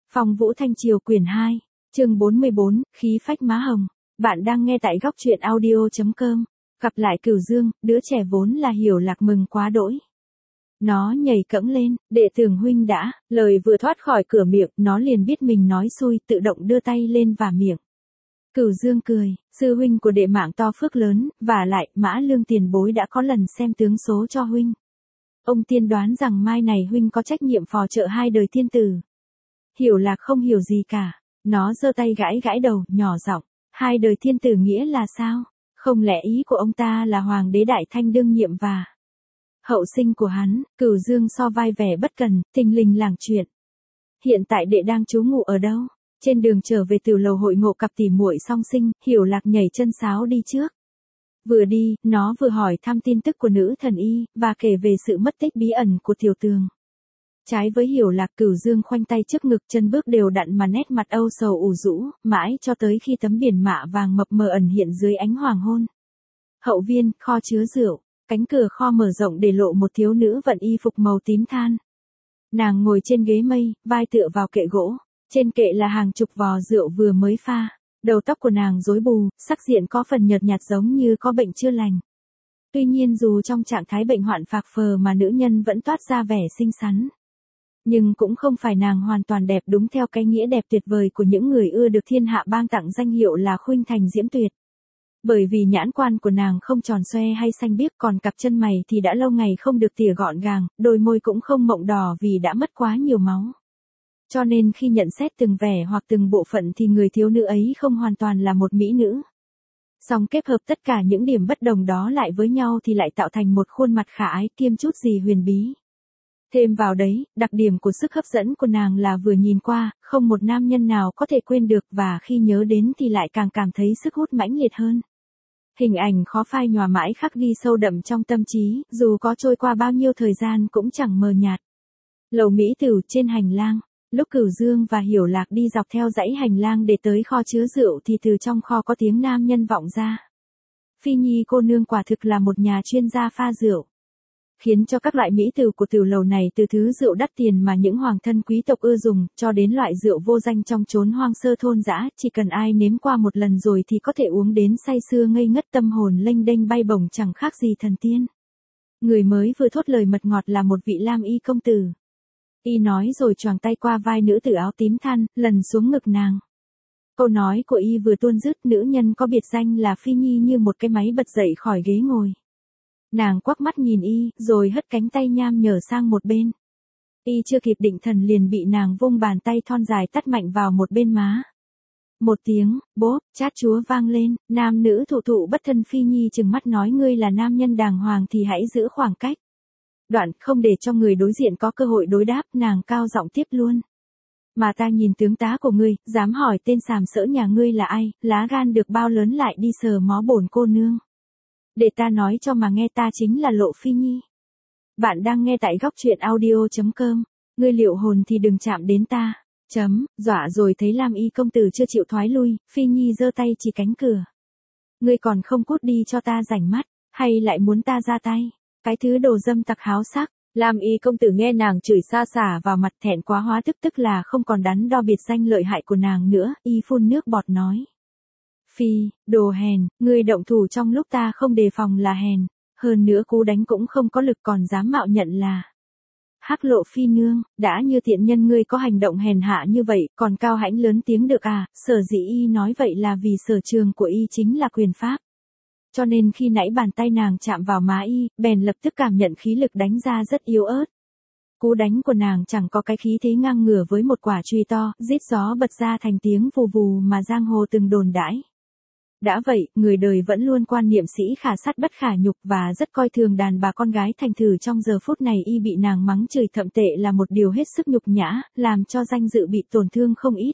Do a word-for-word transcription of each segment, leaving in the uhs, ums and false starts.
Phong Vũ Thanh Triều quyển hai, chương bốn mươi bốn, khí phách má hồng. Bạn đang nghe tại góc truyện audio chấm com. Gặp lại Cửu Dương, đứa trẻ vốn là Hiểu Lạc mừng quá đỗi. Nó nhảy cẫng lên, đệ tưởng huynh đã, lời vừa thoát khỏi cửa miệng, nó liền biết mình nói xui, tự động đưa tay lên vả miệng. Cửu Dương cười, sư huynh của đệ mạng to phước lớn, và lại, Mã Lương tiền bối đã có lần xem tướng số cho huynh. Ông tiên đoán rằng mai này huynh có trách nhiệm phò trợ hai đời tiên tử. Hiểu Lạc không hiểu gì cả, nó giơ tay gãi gãi đầu, nhỏ giọng, hai đời tiên tử nghĩa là sao? Không lẽ ý của ông ta là hoàng đế đại thanh đương nhiệm và hậu sinh của hắn? Cửu Dương so vai vẻ bất cần, thình lình lảng chuyện. Hiện tại đệ đang trú ngụ ở đâu? Trên đường trở về từ lầu hội ngộ cặp tỉ muội song sinh, Hiểu Lạc nhảy chân sáo đi trước. Vừa đi, nó vừa hỏi thăm tin tức của nữ thần y, và kể về sự mất tích bí ẩn của Tiểu Tường. Trái với Hiểu Lạc, Cửu Dương khoanh tay trước ngực, chân bước đều đặn mà nét mặt âu sầu ủ rũ, mãi cho tới khi tấm biển mạ vàng mập mờ ẩn hiện dưới ánh hoàng hôn. Hậu viên, kho chứa rượu, cánh cửa kho mở rộng để lộ một thiếu nữ vận y phục màu tím than. Nàng ngồi trên ghế mây, vai tựa vào kệ gỗ, trên kệ là hàng chục vò rượu vừa mới pha. Đầu tóc của nàng rối bù, sắc diện có phần nhợt nhạt giống như có bệnh chưa lành. Tuy nhiên dù trong trạng thái bệnh hoạn phạc phờ mà nữ nhân vẫn toát ra vẻ xinh xắn. Nhưng cũng không phải nàng hoàn toàn đẹp đúng theo cái nghĩa đẹp tuyệt vời của những người ưa được thiên hạ ban tặng danh hiệu là khuynh thành diễm tuyệt. Bởi vì nhãn quan của nàng không tròn xoe hay xanh biếc, còn cặp chân mày thì đã lâu ngày không được tỉa gọn gàng, đôi môi cũng không mộng đỏ vì đã mất quá nhiều máu. Cho nên khi nhận xét từng vẻ hoặc từng bộ phận thì người thiếu nữ ấy không hoàn toàn là một mỹ nữ. Song kết hợp tất cả những điểm bất đồng đó lại với nhau thì lại tạo thành một khuôn mặt khả ái kiêm chút gì huyền bí. Thêm vào đấy, đặc điểm của sức hấp dẫn của nàng là vừa nhìn qua, không một nam nhân nào có thể quên được, và khi nhớ đến thì lại càng cảm thấy sức hút mãnh liệt hơn. Hình ảnh khó phai nhòa mãi khắc ghi sâu đậm trong tâm trí, dù có trôi qua bao nhiêu thời gian cũng chẳng mờ nhạt. Lầu Mỹ Tử trên hành lang. Lúc Cửu Dương và Hiểu Lạc đi dọc theo dãy hành lang để tới kho chứa rượu thì từ trong kho có tiếng nam nhân vọng ra. Phi Nhi cô nương quả thực là một nhà chuyên gia pha rượu. Khiến cho các loại mỹ tử của tiểu lầu này, từ thứ rượu đắt tiền mà những hoàng thân quý tộc ưa dùng, cho đến loại rượu vô danh trong chốn hoang sơ thôn dã, chỉ cần ai nếm qua một lần rồi thì có thể uống đến say sưa ngây ngất, tâm hồn lênh đênh bay bổng chẳng khác gì thần tiên. Người mới vừa thốt lời mật ngọt là một vị lam y công tử. Y nói rồi choàng tay qua vai nữ tử áo tím than, lần xuống ngực nàng. Câu nói của Y vừa tuôn dứt, nữ nhân có biệt danh là Phi Nhi như một cái máy bật dậy khỏi ghế ngồi. Nàng quắc mắt nhìn Y, rồi hất cánh tay nham nhở sang một bên. Y chưa kịp định thần liền bị nàng vung bàn tay thon dài tát mạnh vào một bên má. Một tiếng, bốp, chát chúa vang lên, nam nữ thụ thụ bất thân. Phi Nhi trừng mắt nói, ngươi là nam nhân đàng hoàng thì hãy giữ khoảng cách. Đoạn, không để cho người đối diện có cơ hội đối đáp, nàng cao giọng tiếp luôn. Mà ta nhìn tướng tá của ngươi, dám hỏi tên sàm sỡ nhà ngươi là ai, lá gan được bao lớn lại đi sờ mó bổn cô nương. Để ta nói cho mà nghe, ta chính là Lộ Phi Nhi. Bạn đang nghe tại góc truyện audio chấm com. Ngươi liệu hồn thì đừng chạm đến ta. Chấm, dọa rồi thấy Lam y công tử chưa chịu thoái lui, Phi Nhi giơ tay chỉ cánh cửa. Ngươi còn không cút đi cho ta rảnh mắt, hay lại muốn ta ra tay? Cái thứ đồ dâm tặc háo sắc. Lam y công tử nghe nàng chửi xa xả vào mặt, thẹn quá hóa tức, tức là không còn đắn đo biệt danh lợi hại của nàng nữa. Y phun nước bọt nói. Phi, đồ hèn, ngươi động thủ trong lúc ta không đề phòng là hèn. Hơn nữa cú đánh cũng không có lực còn dám mạo nhận là Hắc Lộ Phi nương. Đã như tiện nhân ngươi có hành động hèn hạ như vậy, còn cao hãnh lớn tiếng được à? Sở dĩ Y nói vậy là vì sở trường của Y chính là quyền pháp. Cho nên khi nãy bàn tay nàng chạm vào má Y, bèn lập tức cảm nhận khí lực đánh ra rất yếu ớt. Cú đánh của nàng chẳng có cái khí thế ngang ngửa với một quả chùy to, rít gió bật ra thành tiếng vù vù mà giang hồ từng đồn đãi. Đã vậy, người đời vẫn luôn quan niệm sĩ khả sắt bất khả nhục và rất coi thường đàn bà con gái thành thử. Trong giờ phút này Y bị nàng mắng chửi thậm tệ là một điều hết sức nhục nhã, làm cho danh dự bị tổn thương không ít.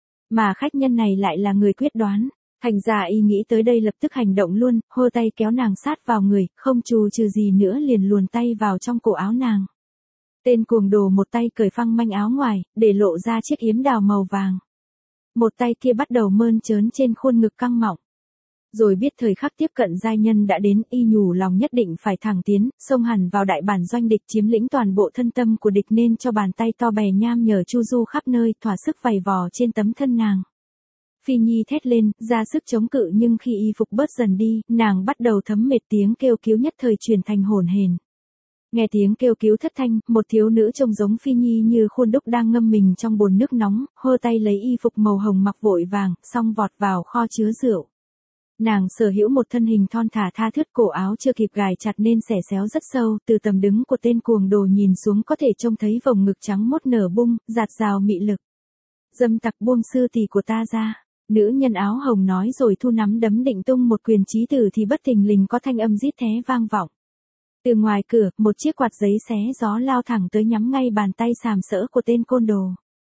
Mà khách nhân này lại là người quyết đoán. Thành ra Y nghĩ tới đây lập tức hành động luôn, hô tay kéo nàng sát vào người, không chù chừ gì nữa liền luồn tay vào trong cổ áo nàng. Tên cuồng đồ một tay cởi phăng manh áo ngoài, để lộ ra chiếc yếm đào màu vàng. Một tay kia bắt đầu mơn trớn trên khuôn ngực căng mọng. Rồi biết thời khắc tiếp cận giai nhân đã đến, y nhủ lòng nhất định phải thẳng tiến, xông hẳn vào đại bản doanh địch, chiếm lĩnh toàn bộ thân tâm của địch, nên cho bàn tay to bè nham nhở chu du khắp nơi, thỏa sức vầy vò trên tấm thân nàng. Phi Nhi thét lên, ra sức chống cự, nhưng khi y phục bớt dần đi, nàng bắt đầu thấm mệt, tiếng kêu cứu nhất thời chuyển thành hổn hển. Nghe tiếng kêu cứu thất thanh, một thiếu nữ trông giống Phi Nhi như khuôn đúc đang ngâm mình trong bồn nước nóng, hơ tay lấy y phục màu hồng mặc vội vàng, xong vọt vào kho chứa rượu. Nàng sở hữu một thân hình thon thả tha thướt, cổ áo chưa kịp gài chặt nên xẻ xéo rất sâu, từ tầm đứng của tên cuồng đồ nhìn xuống có thể trông thấy vòng ngực trắng mốt nở bung, dạt dào mị lực. Dâm tặc, buông sư tỷ của ta ra. Nữ nhân áo hồng nói rồi thu nắm đấm định tung một quyền chí tử thì bất thình lình có thanh âm rít thé vang vọng. Từ ngoài cửa, một chiếc quạt giấy xé gió lao thẳng tới nhắm ngay bàn tay sàm sỡ của tên côn đồ.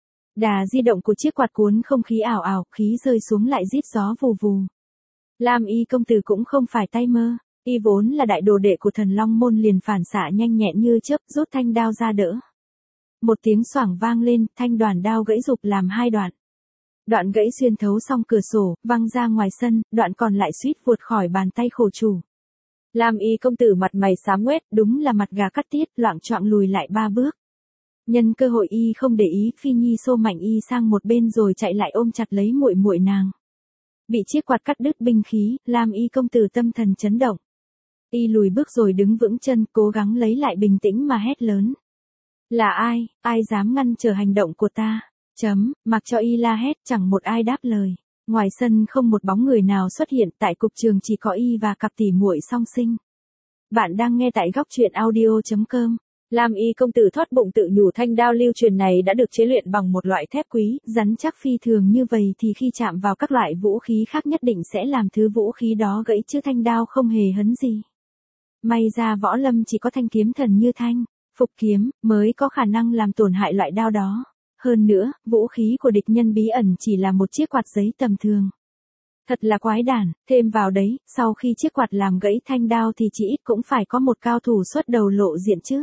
Đà di động của chiếc quạt cuốn không khí ảo ảo, khí rơi xuống lại rít gió vù vù. Lam Y công tử cũng không phải tay mơ, y vốn là đại đồ đệ của Thần Long môn, liền phản xạ nhanh nhẹn như chớp, rút thanh đao ra đỡ. Một tiếng xoảng vang lên, thanh đoàn đao gãy rụp làm hai đoạn. Đoạn gãy xuyên thấu xong cửa sổ, văng ra ngoài sân, đoạn còn lại suýt vụt khỏi bàn tay khổ chủ. Lam Y công tử mặt mày xám ngoét, đúng là mặt gà cắt tiết, loạng choạng lùi lại ba bước. Nhân cơ hội y không để ý, Phi Nhi xô mạnh y sang một bên rồi chạy lại ôm chặt lấy muội muội nàng. Bị chiếc quạt cắt đứt binh khí, Lam Y công tử tâm thần chấn động. Y lùi bước rồi đứng vững chân, cố gắng lấy lại bình tĩnh mà hét lớn. Là ai, ai dám ngăn trở hành động của ta? Chấm, mặc cho y la hét, chẳng một ai đáp lời. Ngoài sân không một bóng người nào xuất hiện, tại cục trường chỉ có y và cặp tỉ muội song sinh. Bạn đang nghe tại góc truyện audio chấm com. Lam Y công tử thoát bụng tự nhủ, thanh đao lưu truyền này đã được chế luyện bằng một loại thép quý, rắn chắc phi thường như vậy thì khi chạm vào các loại vũ khí khác nhất định sẽ làm thứ vũ khí đó gãy, chứ thanh đao không hề hấn gì. May ra võ lâm chỉ có thanh kiếm thần như thanh, phục kiếm, mới có khả năng làm tổn hại loại đao đó. Hơn nữa, vũ khí của địch nhân bí ẩn chỉ là một chiếc quạt giấy tầm thường. Thật là quái đản, thêm vào đấy, sau khi chiếc quạt làm gãy thanh đao thì chỉ ít cũng phải có một cao thủ xuất đầu lộ diện chứ.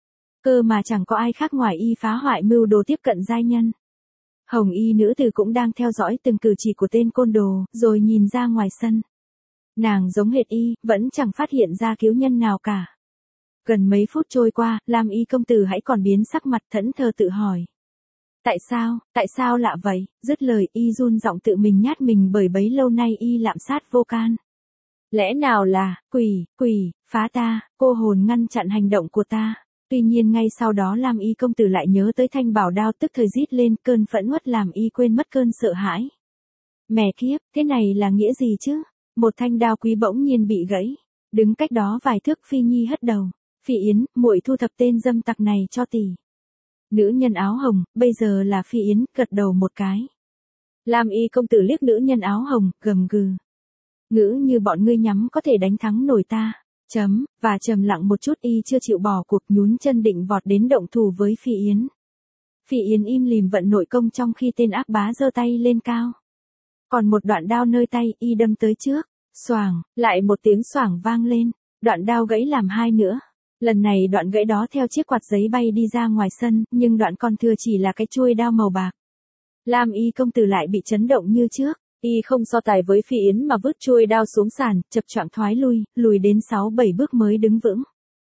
Cơ mà chẳng có ai khác ngoài y phá hoại mưu đồ tiếp cận giai nhân. Hồng y nữ tử cũng đang theo dõi từng cử chỉ của tên côn đồ, rồi nhìn ra ngoài sân. Nàng giống hệt y, vẫn chẳng phát hiện ra cứu nhân nào cả. Gần mấy phút trôi qua, Lam Y công tử hãy còn biến sắc mặt, thẫn thờ tự hỏi. Tại sao, tại sao lạ vậy? Dứt lời y run giọng tự mình nhát mình, bởi bấy lâu nay y lạm sát vô can. Lẽ nào là, quỷ, quỷ, phá ta, cô hồn ngăn chặn hành động của ta. Tuy nhiên ngay sau đó Lam Y công tử lại nhớ tới thanh bảo đao, tức thời rít lên, cơn phẫn uất làm y quên mất cơn sợ hãi. Mẹ kiếp, thế này là nghĩa gì chứ? Một thanh đao quý bỗng nhiên bị gãy. Đứng cách đó vài thước, Phi Nhi hất đầu. Phi Yến, muội thu thập tên dâm tặc này cho tỷ. Nữ nhân áo hồng, bây giờ là Phi Yến, gật đầu một cái. Lam Y công tử liếc nữ nhân áo hồng, gầm gừ. Ngữ như bọn ngươi nhắm có thể đánh thắng nổi ta. Chấm, và trầm lặng một chút, y chưa chịu bỏ cuộc, nhún chân định vọt đến động thủ với Phi Yến. Phi Yến im lìm vận nội công trong khi tên ác bá giơ tay lên cao. Còn một đoạn đao nơi tay, y đâm tới trước. Xoảng, lại một tiếng xoảng vang lên. Đoạn đao gãy làm hai nữa. Lần này đoạn gãy đó theo chiếc quạt giấy bay đi ra ngoài sân, nhưng đoạn còn thừa chỉ là cái chuôi đao màu bạc. Lam Y công tử lại bị chấn động như trước. Y không so tài với Phi Yến mà vứt chuôi đao xuống sàn, chập choạng thoái lui, lùi đến sáu bảy bước mới đứng vững.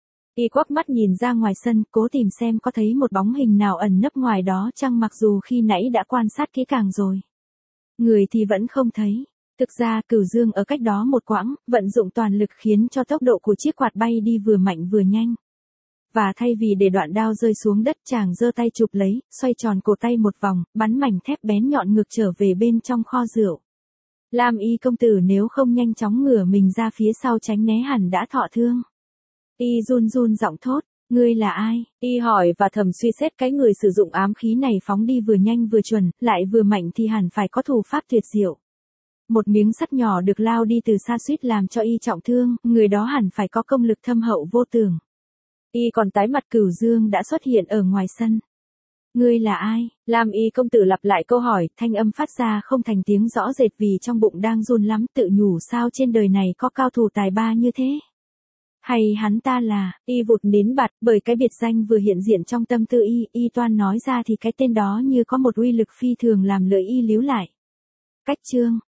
Y quắc mắt nhìn ra ngoài sân, cố tìm xem có thấy một bóng hình nào ẩn nấp ngoài đó chăng, mặc dù khi nãy đã quan sát kỹ càng rồi. Người thì vẫn không thấy. Thực ra Cửu Dương ở cách đó một quãng, vận dụng toàn lực khiến cho tốc độ của chiếc quạt bay đi vừa mạnh vừa nhanh. Và thay vì để đoạn đao rơi xuống đất, chàng giơ tay chụp lấy, xoay tròn cổ tay một vòng, bắn mảnh thép bén nhọn ngược trở về bên trong kho rượu. Lam Y công tử nếu không nhanh chóng ngửa mình ra phía sau tránh né hẳn đã thọ thương. Y run run giọng thốt, ngươi là ai? Y hỏi và thầm suy xét, cái người sử dụng ám khí này phóng đi vừa nhanh vừa chuẩn, lại vừa mạnh thì hẳn phải có thủ pháp tuyệt diệu. Một miếng sắt nhỏ được lao đi từ xa suýt làm cho y trọng thương, người đó hẳn phải có công lực thâm hậu vô tưởng. Y còn tái mặt. Cửu Dương đã xuất hiện ở ngoài sân. Ngươi là ai? Lam Y công tử lặp lại câu hỏi, thanh âm phát ra không thành tiếng rõ rệt vì trong bụng đang run lắm, tự nhủ sao trên đời này có cao thủ tài ba như thế. Hay hắn ta là, y vụt nín bặt, bởi cái biệt danh vừa hiện diện trong tâm tư y, y toan nói ra thì cái tên đó như có một uy lực phi thường làm lưỡi y líu lại. Cách chương,